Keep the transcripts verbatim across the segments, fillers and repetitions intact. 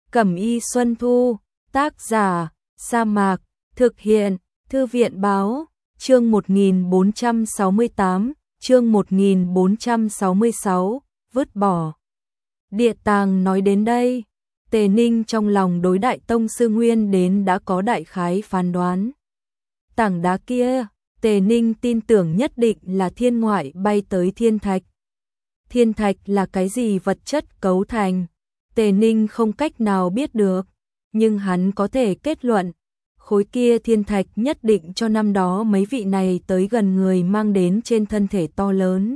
Cẩm y Xuân Thu, tác giả, Sa Mạc, thực hiện, Thư viện báo, chương một nghìn bốn trăm sáu mươi tám, chương một nghìn bốn trăm sáu mươi sáu, vứt bỏ. Địa tàng nói đến đây, Tề Ninh trong lòng đối Đại Tông Sư Nguyên đến đã có đại khái phán đoán. Tảng đá kia, Tề Ninh tin tưởng nhất định là thiên ngoại bay tới thiên thạch. Thiên thạch là cái gì vật chất cấu thành? Tề Ninh không cách nào biết được, nhưng hắn có thể kết luận, khối kia thiên thạch nhất định cho năm đó mấy vị này tới gần người mang đến trên thân thể to lớn.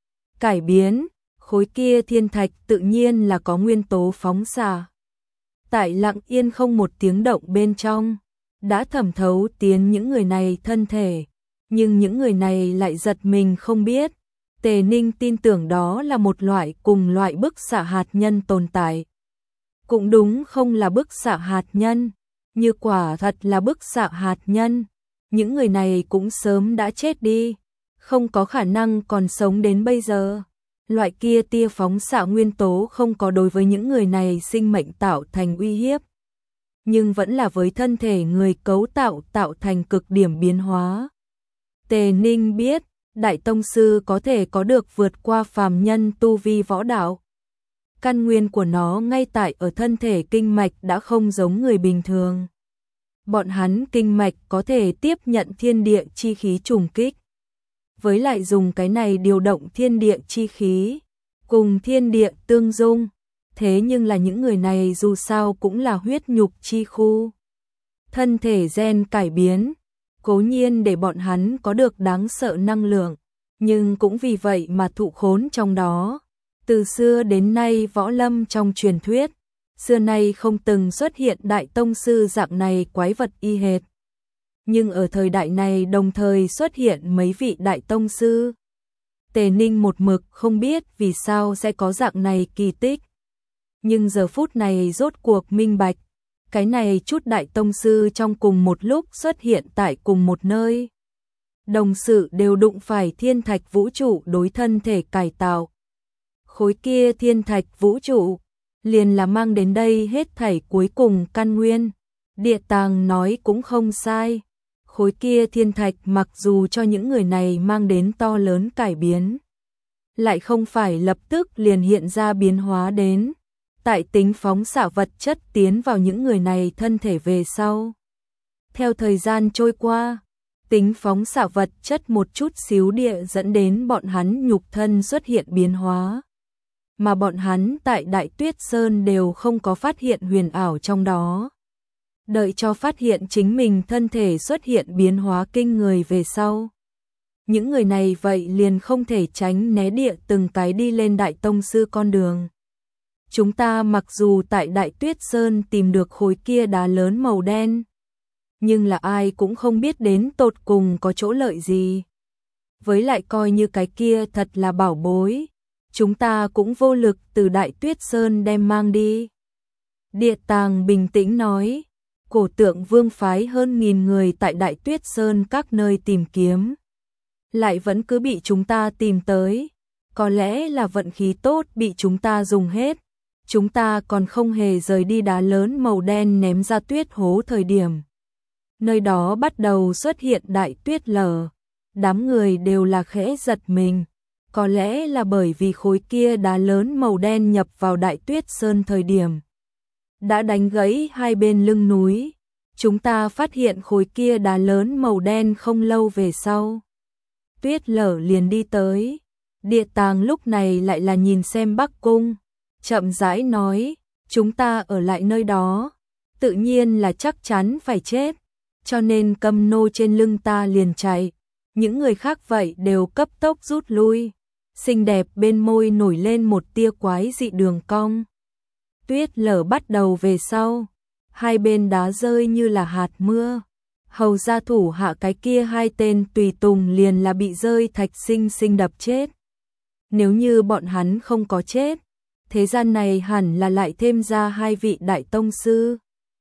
Cải biến, khối kia thiên thạch tự nhiên là có nguyên tố phóng xạ. Tại lặng yên không một tiếng động bên trong, đã thẩm thấu tiến những người này thân thể, nhưng những người này lại giật mình không biết. Tề Ninh tin tưởng đó là một loại cùng loại bức xạ hạt nhân tồn tại. Cũng đúng, không là bức xạ hạt nhân, như quả thật là bức xạ hạt nhân, những người này cũng sớm đã chết đi, không có khả năng còn sống đến bây giờ. Loại kia tia phóng xạ nguyên tố không có đối với những người này sinh mệnh tạo thành uy hiếp, nhưng vẫn là với thân thể người cấu tạo tạo thành cực điểm biến hóa. Tề Ninh biết, Đại Tông Sư có thể có được vượt qua phàm nhân tu vi võ đạo. Căn nguyên của nó ngay tại ở thân thể kinh mạch đã không giống người bình thường. Bọn hắn kinh mạch có thể tiếp nhận thiên địa chi khí trùng kích. Với lại dùng cái này điều động thiên địa chi khí, cùng thiên địa tương dung. Thế nhưng là những người này dù sao cũng là huyết nhục chi khu. Thân thể gen cải biến, cố nhiên để bọn hắn có được đáng sợ năng lượng, nhưng cũng vì vậy mà thụ khốn trong đó. Từ xưa đến nay võ lâm trong truyền thuyết, xưa nay không từng xuất hiện Đại Tông Sư dạng này quái vật y hệt. Nhưng ở thời đại này đồng thời xuất hiện mấy vị Đại Tông Sư. Tề Ninh một mực không biết vì sao sẽ có dạng này kỳ tích. Nhưng giờ phút này rốt cuộc minh bạch, cái này chút Đại Tông Sư trong cùng một lúc xuất hiện tại cùng một nơi. Đồng sự đều đụng phải thiên thạch vũ trụ đối thân thể cải tạo. Khối kia thiên thạch vũ trụ, liền là mang đến đây hết thảy cuối cùng căn nguyên. Địa tàng nói cũng không sai. Khối kia thiên thạch mặc dù cho những người này mang đến to lớn cải biến, lại không phải lập tức liền hiện ra biến hóa đến. Tại tính phóng xạ vật chất tiến vào những người này thân thể về sau. Theo thời gian trôi qua, tính phóng xạ vật chất một chút xíu địa dẫn đến bọn hắn nhục thân xuất hiện biến hóa. Mà bọn hắn tại Đại Tuyết Sơn đều không có phát hiện huyền ảo trong đó. Đợi cho phát hiện chính mình thân thể xuất hiện biến hóa kinh người về sau. Những người này vậy liền không thể tránh né địa từng cái đi lên Đại Tông Sư con đường. Chúng ta mặc dù tại Đại Tuyết Sơn tìm được khối kia đá lớn màu đen, nhưng là ai cũng không biết đến tột cùng có chỗ lợi gì. Với lại coi như cái kia thật là bảo bối, chúng ta cũng vô lực từ Đại Tuyết Sơn đem mang đi. Địa tàng bình tĩnh nói, cổ tượng vương phái hơn nghìn người tại Đại Tuyết Sơn các nơi tìm kiếm, lại vẫn cứ bị chúng ta tìm tới. Có lẽ là vận khí tốt bị chúng ta dùng hết. Chúng ta còn không hề rời đi đá lớn màu đen ném ra tuyết hố thời điểm. Nơi đó bắt đầu xuất hiện đại tuyết lở. Đám người đều là khẽ giật mình. Có lẽ là bởi vì khối kia đá lớn màu đen nhập vào Đại Tuyết Sơn thời điểm đã đánh gãy hai bên lưng núi. Chúng ta phát hiện khối kia đá lớn màu đen không lâu về sau. Tuyết lở liền đi tới. Địa tàng lúc này lại là nhìn xem Bắc Cung, chậm rãi nói, chúng ta ở lại nơi đó, tự nhiên là chắc chắn phải chết, cho nên cầm nô trên lưng ta liền chạy. Những người khác vậy đều cấp tốc rút lui. Xinh đẹp bên môi nổi lên một tia quái dị đường cong. Tuyết lở bắt đầu về sau, hai bên đá rơi như là hạt mưa. Hầu gia thủ hạ cái kia hai tên tùy tùng liền là bị rơi thạch sinh sinh đập chết. Nếu như bọn hắn không có chết, thế gian này hẳn là lại thêm ra hai vị Đại Tông Sư.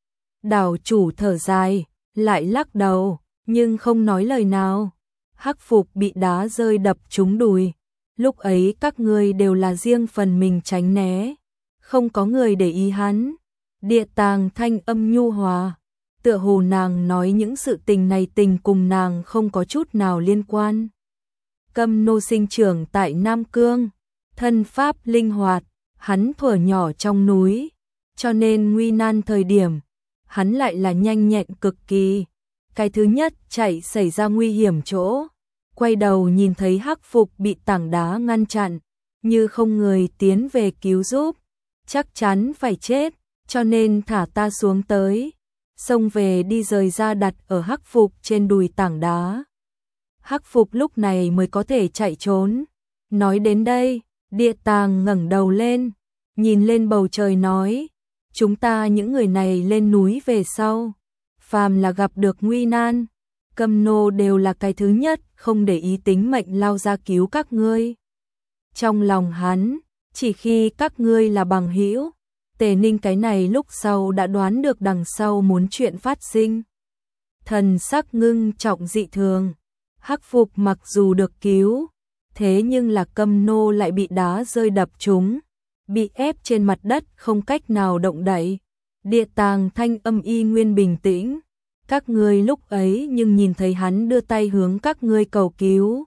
Đảo chủ thở dài, lại lắc đầu, nhưng không nói lời nào. Hắc phục bị đá rơi đập trúng đùi. Lúc ấy các người đều là riêng phần mình tránh né, không có người để ý hắn. Địa Tàng thanh âm nhu hòa, tựa hồ nàng nói những sự tình này tình cùng nàng không có chút nào liên quan. Câm Nô sinh trưởng tại Nam Cương, thân pháp linh hoạt, hắn thuở nhỏ trong núi, cho nên nguy nan thời điểm, hắn lại là nhanh nhẹn cực kỳ. Cái thứ nhất chạy xảy ra nguy hiểm chỗ, quay đầu nhìn thấy Hắc Phục bị tảng đá ngăn chặn, như không người tiến về cứu giúp, chắc chắn phải chết, cho nên thả ta xuống tới, xông về đi rời ra đặt ở Hắc Phục trên đùi tảng đá. Hắc Phục lúc này mới có thể chạy trốn. Nói đến đây, Địa Tàng ngẩng đầu lên, nhìn lên bầu trời nói, chúng ta những người này lên núi về sau, phàm là gặp được nguy nan, Câm Nô đều là cái thứ nhất không để ý tính mệnh lao ra cứu các ngươi. Trong lòng hắn, chỉ khi các ngươi là bằng hữu, Tề Ninh cái này lúc sau đã đoán được đằng sau muốn chuyện phát sinh. Thần sắc ngưng trọng dị thường, Hắc Phục mặc dù được cứu, thế nhưng là Câm Nô lại bị đá rơi đập trúng, bị ép trên mặt đất không cách nào động đậy. Địa Tàng thanh âm y nguyên bình tĩnh, các ngươi lúc ấy nhưng nhìn thấy hắn đưa tay hướng các ngươi cầu cứu.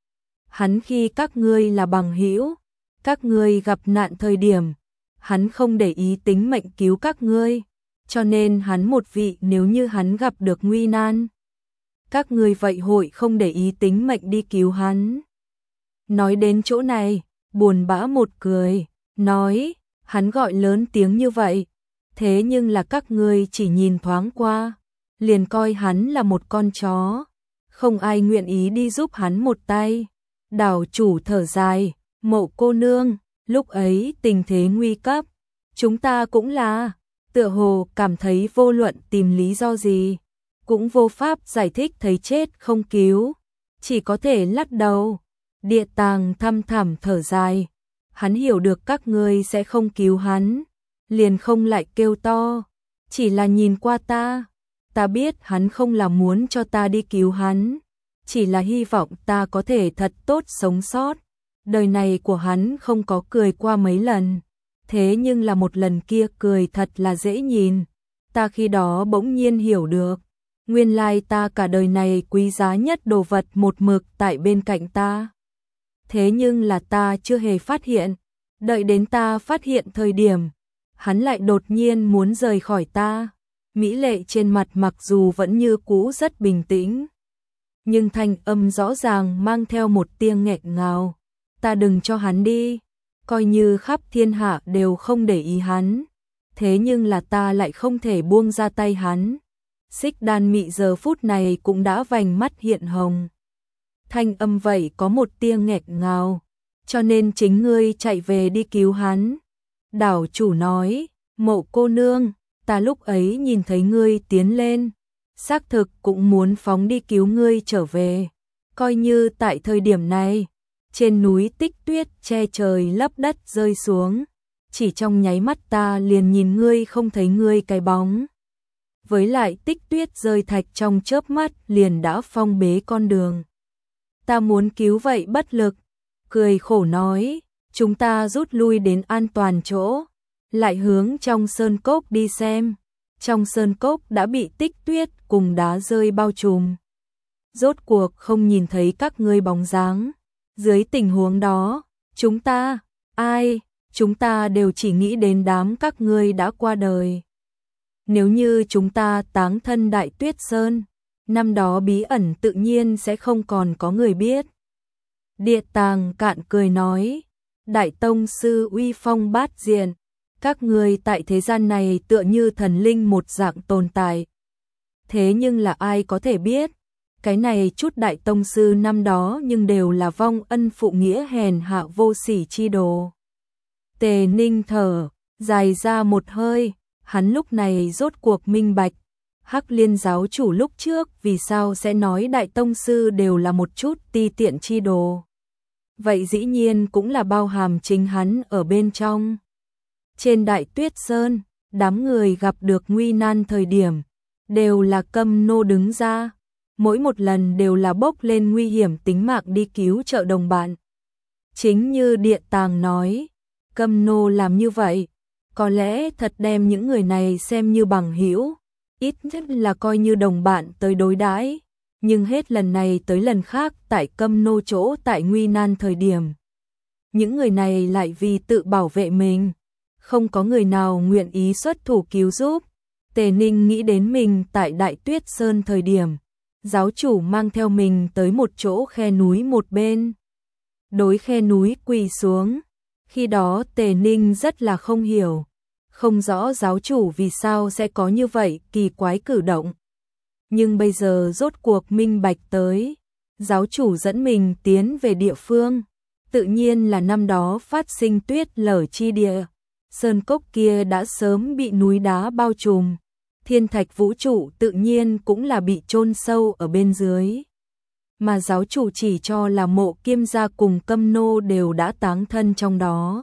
Hắn khi các ngươi là bằng hữu, các ngươi gặp nạn thời điểm, hắn không để ý tính mệnh cứu các ngươi, cho nên hắn một vị nếu như hắn gặp được nguy nan, các ngươi vậy hội không để ý tính mệnh đi cứu hắn. Nói đến chỗ này, buồn bã một cười, nói, hắn gọi lớn tiếng như vậy, thế nhưng là các ngươi chỉ nhìn thoáng qua, liền coi hắn là một con chó, không ai nguyện ý đi giúp hắn một tay. Đảo chủ thở dài, Mộ cô nương, lúc ấy tình thế nguy cấp, chúng ta cũng là, tựa hồ cảm thấy vô luận tìm lý do gì, cũng vô pháp giải thích thấy chết không cứu, chỉ có thể lắc đầu. Địa Tàng thăm thẳm thở dài, hắn hiểu được các ngươi sẽ không cứu hắn, liền không lại kêu to, chỉ là nhìn qua ta, ta biết hắn không là muốn cho ta đi cứu hắn, chỉ là hy vọng ta có thể thật tốt sống sót. Đời này của hắn không có cười qua mấy lần, thế nhưng là một lần kia cười thật là dễ nhìn, ta khi đó bỗng nhiên hiểu được, nguyên lai ta cả đời này quý giá nhất đồ vật một mực tại bên cạnh ta. Thế nhưng là ta chưa hề phát hiện, đợi đến ta phát hiện thời điểm, hắn lại đột nhiên muốn rời khỏi ta. Mỹ lệ trên mặt mặc dù vẫn như cũ rất bình tĩnh, nhưng thanh âm rõ ràng mang theo một tia nghẹn ngào. Ta đừng cho hắn đi, coi như khắp thiên hạ đều không để ý hắn, thế nhưng là ta lại không thể buông ra tay hắn. Xích Đan Mị giờ phút này cũng đã vành mắt hiện hồng. Thanh âm vậy có một tia nghẹn ngào, cho nên chính ngươi chạy về đi cứu hắn. Đảo chủ nói, Mộ cô nương, ta lúc ấy nhìn thấy ngươi tiến lên, xác thực cũng muốn phóng đi cứu ngươi trở về, coi như tại thời điểm này, trên núi tích tuyết che trời lấp đất rơi xuống, chỉ trong nháy mắt ta liền nhìn ngươi không thấy ngươi cái bóng. Với lại tích tuyết rơi thạch trong chớp mắt liền đã phong bế con đường. Ta muốn cứu vậy bất lực, cười khổ nói, chúng ta rút lui đến an toàn chỗ, lại hướng trong sơn cốc đi xem. Trong sơn cốc đã bị tích tuyết cùng đá rơi bao trùm. Rốt cuộc không nhìn thấy các ngươi bóng dáng. Dưới tình huống đó, chúng ta, ai, chúng ta đều chỉ nghĩ đến đám các ngươi đã qua đời. Nếu như chúng ta táng thân Đại Tuyết Sơn, năm đó bí ẩn tự nhiên sẽ không còn có người biết. Địa Tàng cạn cười nói, Đại Tông Sư uy phong bát diện, các ngươi tại thế gian này tựa như thần linh một dạng tồn tại. Thế nhưng là ai có thể biết, cái này chút Đại Tông Sư năm đó nhưng đều là vong ân phụ nghĩa hèn hạ vô sỉ chi đồ. Tề Ninh thở dài ra một hơi, hắn lúc này rốt cuộc minh bạch, Hắc Liên giáo chủ lúc trước vì sao sẽ nói Đại Tông Sư đều là một chút ti tiện chi đồ. Vậy dĩ nhiên cũng là bao hàm chính hắn ở bên trong. Trên Đại Tuyết Sơn, đám người gặp được nguy nan thời điểm, đều là Câm Nô đứng ra, mỗi một lần đều là bốc lên nguy hiểm tính mạng đi cứu trợ đồng bạn. Chính như Địa Tàng nói, Câm Nô làm như vậy, có lẽ thật đem những người này xem như bằng hữu, ít nhất là coi như đồng bạn tới đối đãi, nhưng hết lần này tới lần khác tại Câm Nô chỗ tại nguy nan thời điểm. Những người này lại vì tự bảo vệ mình, không có người nào nguyện ý xuất thủ cứu giúp. Tề Ninh nghĩ đến mình tại Đại Tuyết Sơn thời điểm, giáo chủ mang theo mình tới một chỗ khe núi một bên. Đối khe núi quỳ xuống, khi đó Tề Ninh rất là không hiểu, không rõ giáo chủ vì sao sẽ có như vậy kỳ quái cử động. Nhưng bây giờ rốt cuộc minh bạch tới, giáo chủ dẫn mình tiến về địa phương, tự nhiên là năm đó phát sinh tuyết lở chi địa. Sơn cốc kia đã sớm bị núi đá bao trùm, thiên thạch vũ trụ tự nhiên cũng là bị chôn sâu ở bên dưới. Mà giáo chủ chỉ cho là Mộ Kiêm gia cùng Câm Nô đều đã táng thân trong đó.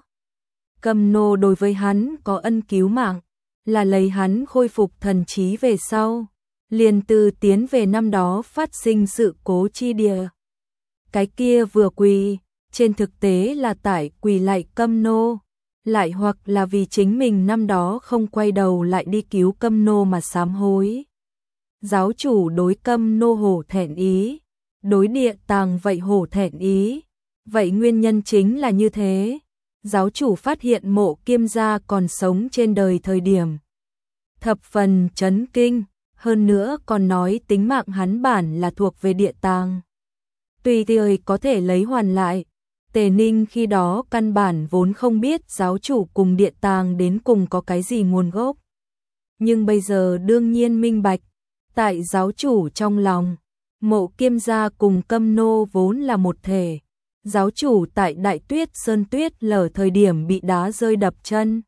Câm Nô đối với hắn có ân cứu mạng, là lấy hắn khôi phục thần trí về sau, liền từ tiến về năm đó phát sinh sự cố chi địa. Cái kia vừa quỳ, trên thực tế là tại quỳ lại Câm Nô, lại hoặc là vì chính mình năm đó không quay đầu lại đi cứu Câm Nô mà sám hối. Giáo chủ đối Câm Nô hổ thẹn ý, đối địa tàng vậy hổ thẹn ý, vậy nguyên nhân chính là như thế. Giáo chủ phát hiện Mộ Kiêm gia còn sống trên đời thời điểm, thập phần chấn kinh, hơn nữa còn nói tính mạng hắn bản là thuộc về địa tàng, tùy thời có thể lấy hoàn lại. Tề Ninh khi đó căn bản vốn không biết giáo chủ cùng địa tàng đến cùng có cái gì nguồn gốc. Nhưng bây giờ đương nhiên minh bạch, tại giáo chủ trong lòng, Mộ Kiêm gia cùng Câm Nô vốn là một thể. Giáo chủ tại Đại Tuyết Sơn tuyết lở thời điểm bị đá rơi đập chân,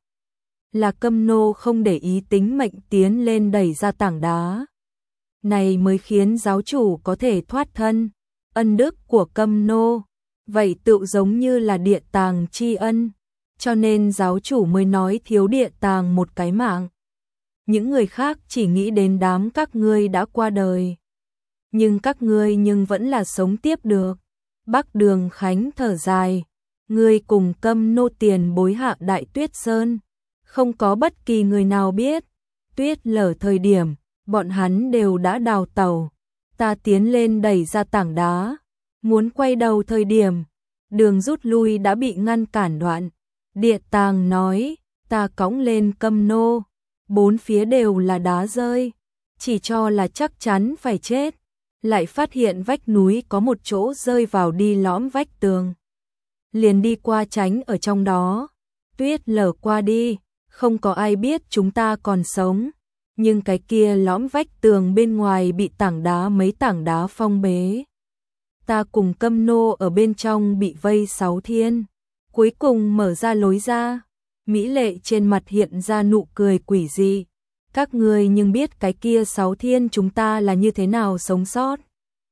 là Câm Nô không để ý tính mệnh tiến lên đẩy ra tảng đá. Này mới khiến giáo chủ có thể thoát thân, ân đức của Câm Nô, vậy tự giống như là địa tàng tri ân, cho nên giáo chủ mới nói thiếu địa tàng một cái mạng. Những người khác chỉ nghĩ đến đám các ngươi đã qua đời, nhưng các ngươi nhưng vẫn là sống tiếp được. Bắc Đường Khánh thở dài, ngươi cùng Câm Nô tiền bối hạ Đại Tuyết Sơn, không có bất kỳ người nào biết, tuyết lở thời điểm, bọn hắn đều đã đào tàu, ta tiến lên đẩy ra tảng đá, muốn quay đầu thời điểm, đường rút lui đã bị ngăn cản đoạn. Địa tàng nói, ta cõng lên Câm Nô, bốn phía đều là đá rơi, chỉ cho là chắc chắn phải chết. Lại phát hiện vách núi có một chỗ rơi vào đi lõm vách tường, liền đi qua tránh ở trong đó. Tuyết lở qua đi, không có ai biết chúng ta còn sống, nhưng cái kia lõm vách tường bên ngoài bị tảng đá mấy tảng đá phong bế. Ta cùng Câm Nô ở bên trong bị vây sáu thiên, cuối cùng mở ra lối ra. Mỹ Lệ trên mặt hiện ra nụ cười quỷ dị. Các ngươi nhưng biết cái kia sáu thiên chúng ta là như thế nào sống sót.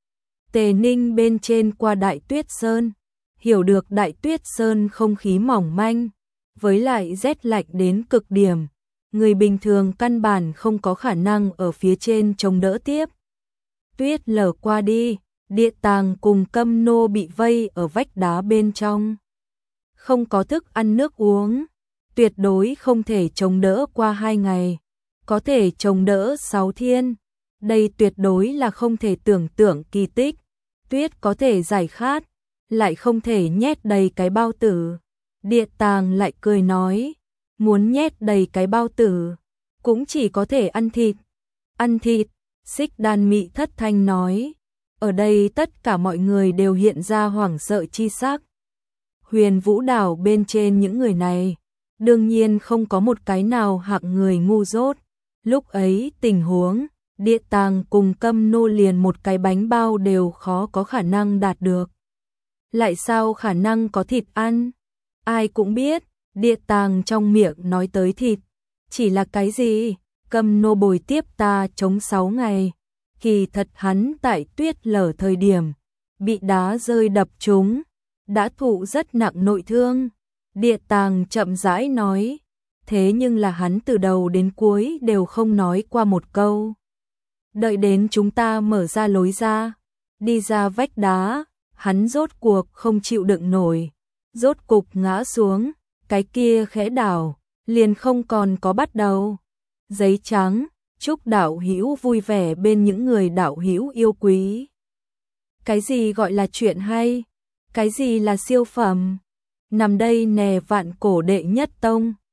Tề Ninh bên trên qua Đại Tuyết Sơn, hiểu được Đại Tuyết Sơn không khí mỏng manh, với lại rét lạnh đến cực điểm, người bình thường căn bản không có khả năng ở phía trên chống đỡ tiếp. Tuyết lở qua đi, địa tàng cùng Câm Nô bị vây ở vách đá bên trong, không có thức ăn nước uống, tuyệt đối không thể chống đỡ qua hai ngày. Có thể chống đỡ sáu thiên, đây tuyệt đối là không thể tưởng tượng kỳ tích. Tuyết có thể giải khát, lại không thể nhét đầy cái bao tử. Địa tàng lại cười nói, muốn nhét đầy cái bao tử, cũng chỉ có thể ăn thịt. Ăn thịt, Xích Đan Mị thất thanh nói. Ở đây tất cả mọi người đều hiện ra hoảng sợ chi sắc. Huyền Vũ đảo bên trên những người này, đương nhiên không có một cái nào hạng người ngu dốt. Lúc ấy tình huống, địa tàng cùng Câm Nô liền một cái bánh bao đều khó có khả năng đạt được. Lại sao khả năng có thịt ăn? Ai cũng biết, địa tàng trong miệng nói tới thịt, chỉ là cái gì? Câm Nô bồi tiếp ta chống sáu ngày. Kỳ thật hắn tại tuyết lở thời điểm, bị đá rơi đập trúng, đã thụ rất nặng nội thương. Địa tàng chậm rãi nói. Thế nhưng là hắn từ đầu đến cuối đều không nói qua một câu. Đợi đến chúng ta mở ra lối ra, đi ra vách đá, hắn rốt cuộc không chịu đựng nổi, rốt cục ngã xuống, cái kia khẽ đảo, liền không còn có bắt đầu. Giấy trắng, chúc đạo hữu vui vẻ bên những người đạo hữu yêu quý. Cái gì gọi là chuyện hay? Cái gì là siêu phẩm? Nằm đây nè vạn cổ đệ nhất tông.